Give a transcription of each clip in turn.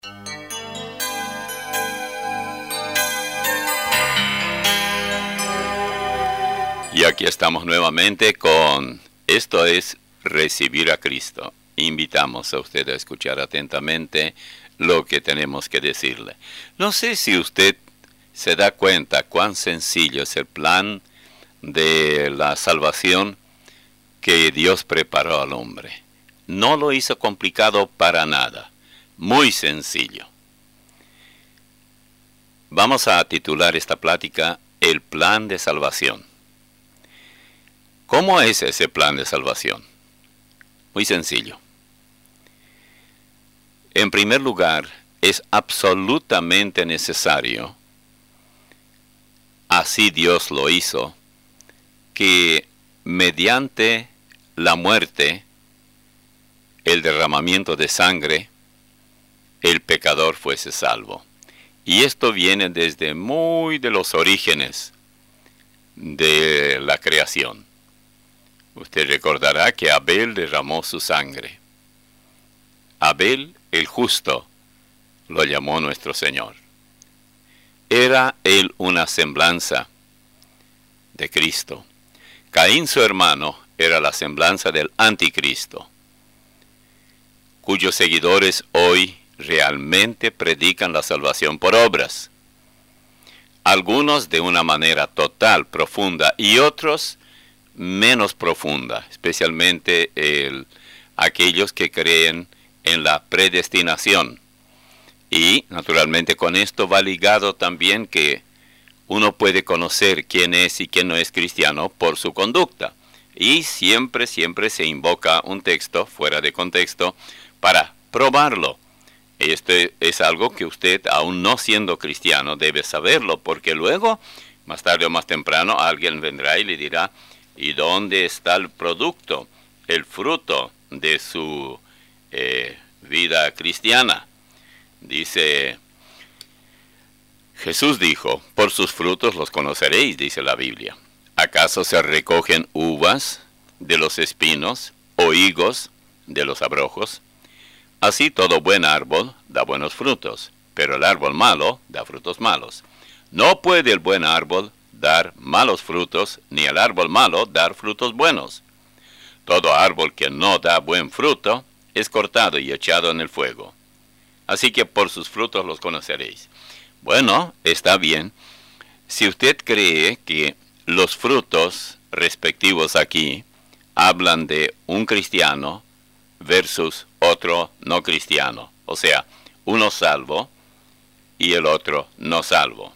Y aquí estamos nuevamente con Esto es Recibir a Cristo. Invitamos a usted a escuchar atentamente lo que tenemos que decirle. No sé si usted se da cuenta cuán sencillo es el plan de la salvación que Dios preparó al hombre. No lo hizo complicado para nada. Muy sencillo. Vamos a titular esta plática El plan de salvación. ¿Cómo es ese plan de salvación? Muy sencillo. En primer lugar, es absolutamente necesario, así Dios lo hizo, que mediante la muerte, el derramamiento de sangre, el pecador fuese salvo. Y esto viene desde muy de los orígenes de la creación. Usted recordará que Abel derramó su sangre. Abel, el justo, lo llamó nuestro Señor. Era él una semblanza de Cristo. Caín, su hermano, era la semblanza del anticristo, cuyos seguidores hoy realmente predican la salvación por obras. Algunos de una manera total, profunda, y otros menos profunda, especialmente aquellos que creen en la predestinación. Y naturalmente con esto va ligado también que uno puede conocer quién es y quién no es cristiano por su conducta. Y siempre se invoca un texto fuera de contexto para probarlo. Esto es algo que usted, aún no siendo cristiano, debe saberlo, porque luego, más tarde o más temprano, alguien vendrá y le dirá: ¿y dónde está el producto, el fruto de su vida cristiana? Dice, Jesús dijo, por sus frutos los conoceréis, dice la Biblia. ¿Acaso se recogen uvas de los espinos o higos de los abrojos? Así todo buen árbol da buenos frutos, pero el árbol malo da frutos malos. No puede el buen árbol dar malos frutos, ni el árbol malo dar frutos buenos. Todo árbol que no da buen fruto es cortado y echado en el fuego. Así que por sus frutos los conoceréis. Bueno, está bien. Si usted cree que los frutos respectivos aquí hablan de un cristiano versus otro no cristiano, o sea, uno salvo y el otro no salvo.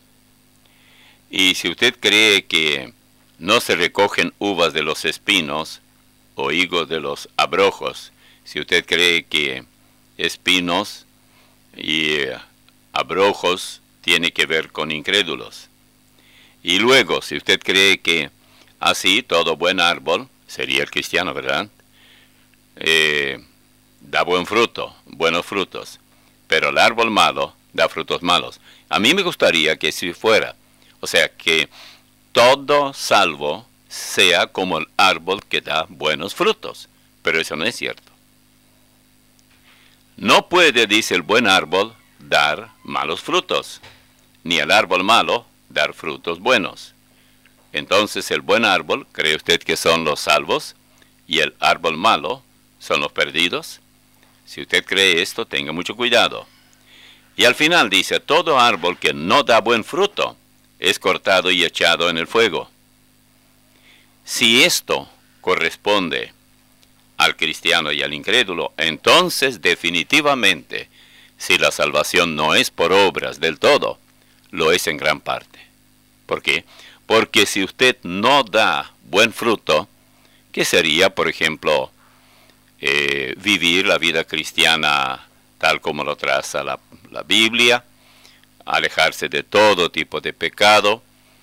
Y si usted cree que no se recogen uvas de los espinos o higos de los abrojos, si usted cree que espinos y abrojos tiene que ver con incrédulos. Y luego, si usted cree que así todo buen árbol, sería el cristiano, ¿verdad? Da buen fruto, buenos frutos, pero el árbol malo da frutos malos. A mí me gustaría que si fuera, o sea, que todo salvo sea como el árbol que da buenos frutos. Pero eso no es cierto. No puede, dice el buen árbol, dar malos frutos, ni el árbol malo dar frutos buenos. Entonces el buen árbol, ¿cree usted que son los salvos? Y el árbol malo son los perdidos. Si usted cree esto, tenga mucho cuidado. Y al final dice, todo árbol que no da buen fruto es cortado y echado en el fuego. Si esto corresponde al cristiano y al incrédulo, entonces definitivamente, si la salvación no es por obras del todo, lo es en gran parte. ¿Por qué? Porque si usted no da buen fruto, ¿qué sería, por ejemplo, vivir la vida cristiana tal como lo traza la Biblia? Alejarse de todo tipo de pecado,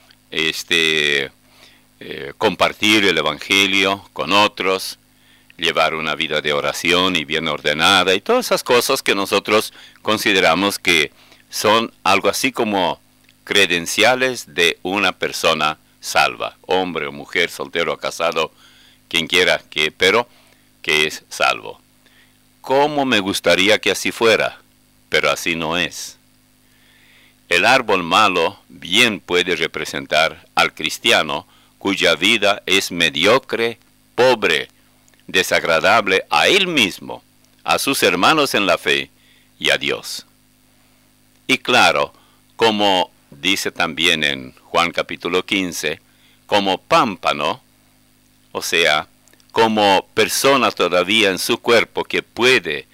compartir el Evangelio con otros, llevar una vida de oración y bien ordenada, y todas esas cosas que nosotros consideramos que son algo así como credenciales de una persona salva, hombre o mujer, soltero o casado, quien quiera, pero que es salvo. ¿Cómo me gustaría que así fuera? pero así no es. El árbol malo bien puede representar al cristiano cuya vida es mediocre, pobre, desagradable a él mismo, a sus hermanos en la fe y a Dios. Y claro, como dice también en Juan capítulo 15, como pámpano, o sea, como persona todavía en su cuerpo que puede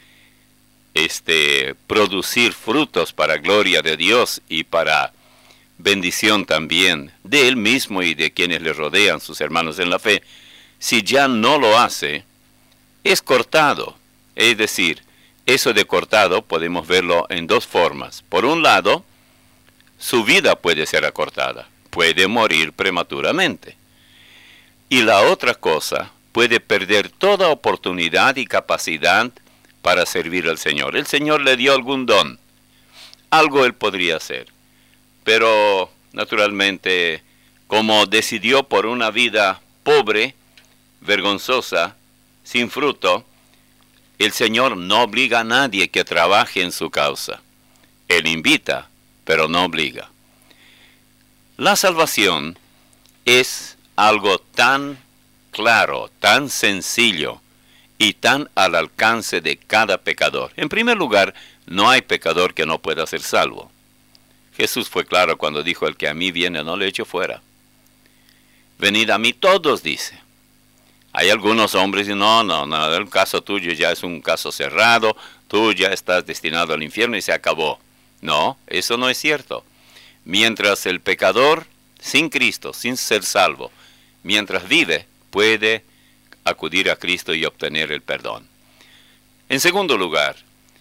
producir frutos para gloria de Dios y para bendición también de él mismo y de quienes le rodean, sus hermanos en la fe, si ya no lo hace, es cortado. Es decir, eso de cortado podemos verlo en dos formas. Por un lado, su vida puede ser acortada, puede morir prematuramente. Y la otra cosa, puede perder toda oportunidad y capacidad para servir al Señor. El Señor le dio algún don, algo él podría hacer. Pero, naturalmente, como decidió por una vida pobre, vergonzosa, sin fruto, el Señor no obliga a nadie que trabaje en su causa. Él invita, pero no obliga. La salvación es algo tan claro, tan sencillo y tan al alcance de cada pecador. En primer lugar, no hay pecador que no pueda ser salvo. Jesús fue claro cuando dijo: el que a mí viene no le echo fuera. Venid a mí todos, dice. Hay algunos hombres que no, el caso tuyo ya es un caso cerrado, tú ya estás destinado al infierno y se acabó. No, eso no es cierto. Mientras el pecador, sin Cristo, sin ser salvo, mientras vive, puede acudir a Cristo y obtener el perdón. En segundo lugar,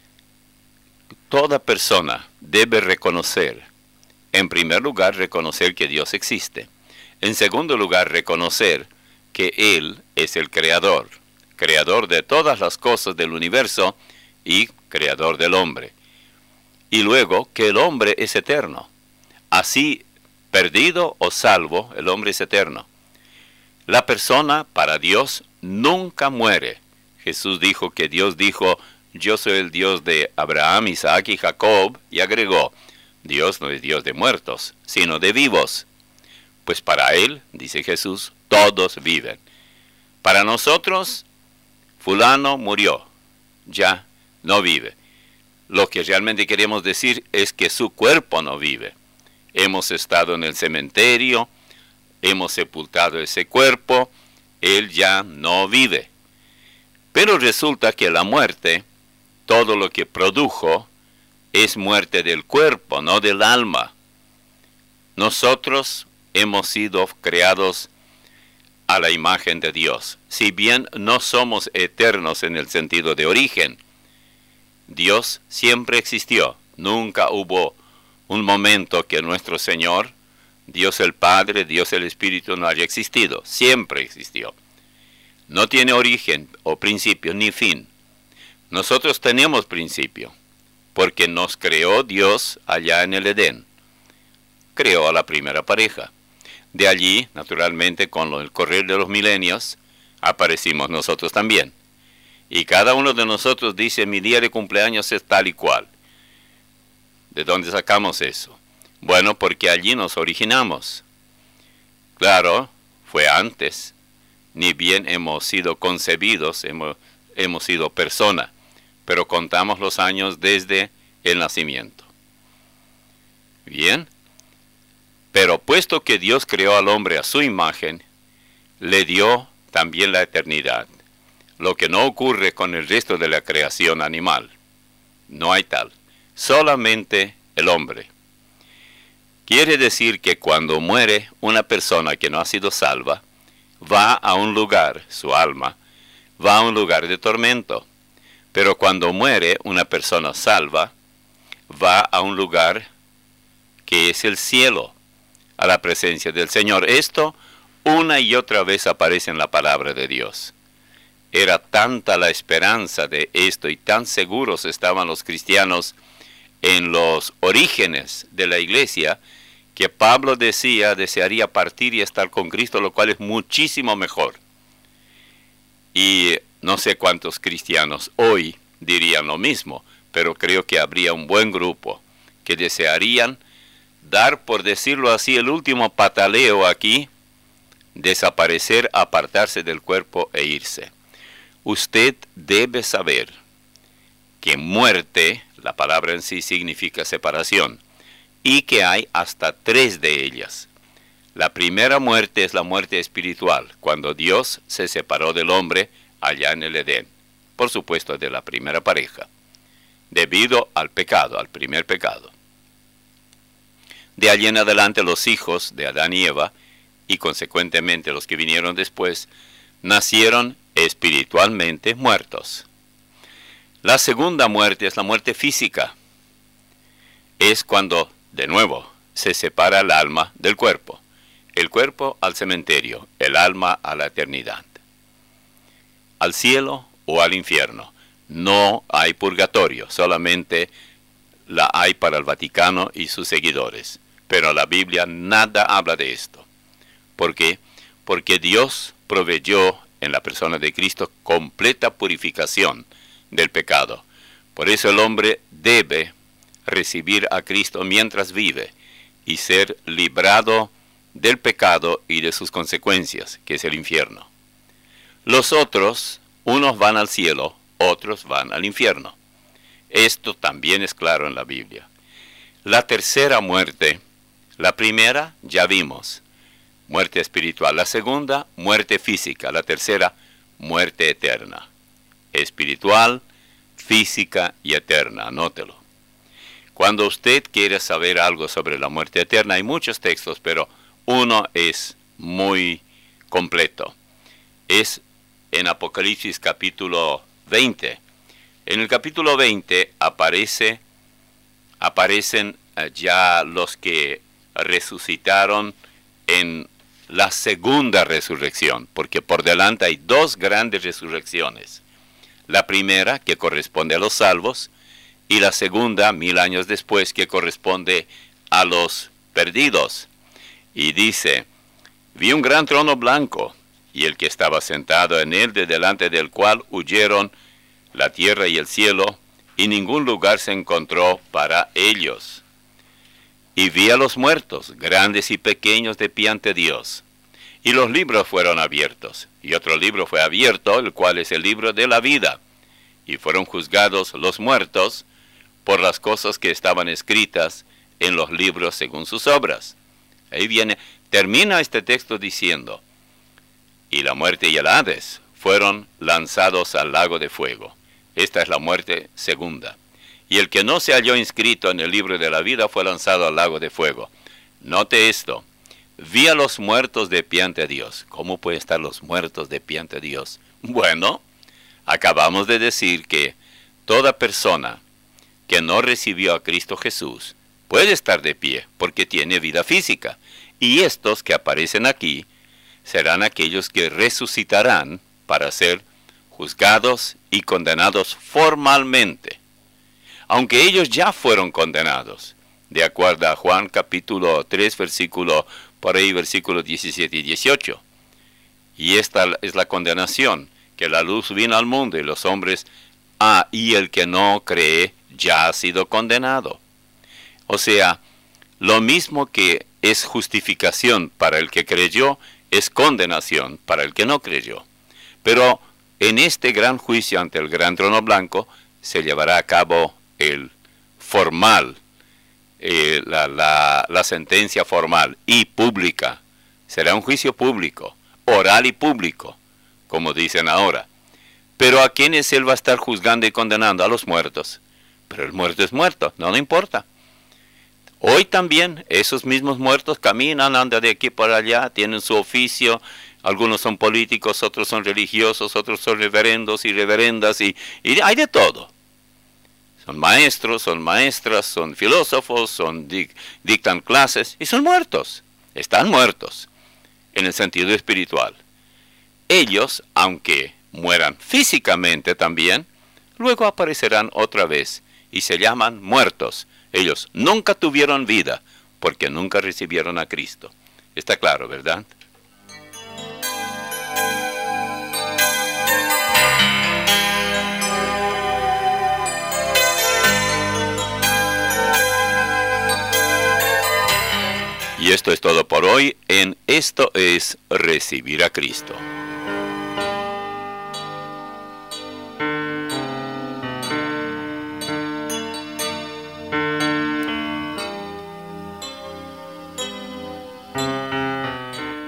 toda persona debe reconocer, en primer lugar, reconocer que Dios existe. En segundo lugar, reconocer que Él es el creador de todas las cosas del universo y creador del hombre. Y luego que el hombre es eterno. Así, perdido o salvo, el hombre es eterno. La persona, para Dios, nunca muere. Jesús dijo que Dios dijo: yo soy el Dios de Abraham, Isaac y Jacob, y agregó: Dios no es Dios de muertos, sino de vivos. Pues para Él, dice Jesús, todos viven. Para nosotros, fulano murió, ya no vive. Lo que realmente queremos decir es que su cuerpo no vive. Hemos estado en el cementerio, hemos sepultado ese cuerpo, él ya no vive. Pero resulta que la muerte, todo lo que produjo, es muerte del cuerpo, no del alma. Nosotros hemos sido creados a la imagen de Dios. Si bien no somos eternos en el sentido de origen, Dios siempre existió. Nunca hubo un momento que nuestro Señor, Dios el Padre, Dios el Espíritu, no haya existido. Siempre existió. No tiene origen o principio ni fin. Nosotros tenemos principio, porque nos creó Dios allá en el Edén. Creó a la primera pareja. De allí, naturalmente, con el correr de los milenios, aparecimos nosotros también. Y cada uno de nosotros dice: mi día de cumpleaños es tal y cual. ¿De dónde sacamos eso? Bueno, porque allí nos originamos. Claro, fue antes. Ni bien hemos sido concebidos, hemos sido persona, pero contamos los años desde el nacimiento. Bien. Pero puesto que Dios creó al hombre a su imagen, le dio también la eternidad, lo que no ocurre con el resto de la creación animal. No hay tal, solamente el hombre. Quiere decir que cuando muere una persona que no ha sido salva, va a un lugar, su alma, va a un lugar de tormento. Pero cuando muere una persona salva, va a un lugar que es el cielo, a la presencia del Señor. Esto una y otra vez aparece en la palabra de Dios. Era tanta la esperanza de esto y tan seguros estaban los cristianos en los orígenes de la iglesia, que Pablo desearía partir y estar con Cristo, lo cual es muchísimo mejor. Y no sé cuántos cristianos hoy dirían lo mismo, pero creo que habría un buen grupo que desearían dar, por decirlo así, el último pataleo aquí, desaparecer, apartarse del cuerpo e irse. Usted debe saber que muerte, la palabra en sí significa separación, y que hay hasta 3 de ellas. La primera muerte es la muerte espiritual, cuando Dios se separó del hombre allá en el Edén, por supuesto de la primera pareja, debido al pecado, al primer pecado. De allí en adelante los hijos de Adán y Eva, y consecuentemente los que vinieron después, nacieron espiritualmente muertos. La segunda muerte es la muerte física. Es cuando, de nuevo, se separa el alma del cuerpo. El cuerpo al cementerio, el alma a la eternidad. Al cielo o al infierno. No hay purgatorio, solamente la hay para el Vaticano y sus seguidores. Pero la Biblia nada habla de esto. ¿Por qué? Porque Dios proveyó en la persona de Cristo completa purificación del pecado. Por eso el hombre debe recibir a Cristo mientras vive y ser librado del pecado y de sus consecuencias, que es el infierno. Los otros, unos van al cielo, otros van al infierno. Esto también es claro en la Biblia. La tercera muerte, la primera ya vimos, muerte espiritual. La segunda, muerte física. La tercera, muerte eterna. Espiritual, física y eterna. Anótelo. Cuando usted quiere saber algo sobre la muerte eterna, hay muchos textos, pero uno es muy completo. Es en Apocalipsis capítulo 20. En el capítulo 20 aparecen ya los que resucitaron en la segunda resurrección, porque por delante hay 2 grandes resurrecciones. La primera, que corresponde a los salvos, y la segunda, 1000 años después, que corresponde a los perdidos. Y dice, vi un gran trono blanco, y el que estaba sentado en él, de delante del cual huyeron la tierra y el cielo, y ningún lugar se encontró para ellos. Y vi a los muertos, grandes y pequeños, de pie ante Dios. Y los libros fueron abiertos. Y otro libro fue abierto, el cual es el libro de la vida. Y fueron juzgados los muertos por las cosas que estaban escritas en los libros según sus obras. Ahí termina este texto diciendo, y la muerte y el Hades fueron lanzados al lago de fuego. Esta es la muerte segunda. Y el que no se halló inscrito en el libro de la vida fue lanzado al lago de fuego. Note esto. Vi a los muertos de pie ante Dios. ¿Cómo pueden estar los muertos de pie ante Dios? Bueno, acabamos de decir que toda persona que no recibió a Cristo Jesús puede estar de pie porque tiene vida física. Y estos que aparecen aquí serán aquellos que resucitarán para ser juzgados y condenados formalmente. Aunque ellos ya fueron condenados, de acuerdo a Juan capítulo 3, versículo 17 y 18. Y esta es la condenación, que la luz vino al mundo y los hombres, y el que no cree ya ha sido condenado. O sea, lo mismo que es justificación para el que creyó, es condenación para el que no creyó. Pero en este gran juicio ante el gran trono blanco se llevará a cabo el formal, la sentencia formal y pública. Será un juicio público, oral y público, como dicen ahora. Pero ¿a quiénes él va a estar juzgando y condenando? A los muertos. Pero el muerto es muerto, no le importa. Hoy también esos mismos muertos caminan, andan de aquí por allá, tienen su oficio. Algunos son políticos, otros son religiosos, otros son reverendos y reverendas, y hay de todo. Son maestros, son maestras, son filósofos, dictan clases, y son muertos. Están muertos, en el sentido espiritual. Ellos, aunque mueran físicamente también, luego aparecerán otra vez, y se llaman muertos. Ellos nunca tuvieron vida, porque nunca recibieron a Cristo. Está claro, ¿verdad? Y esto es todo por hoy en Esto es Recibir a Cristo.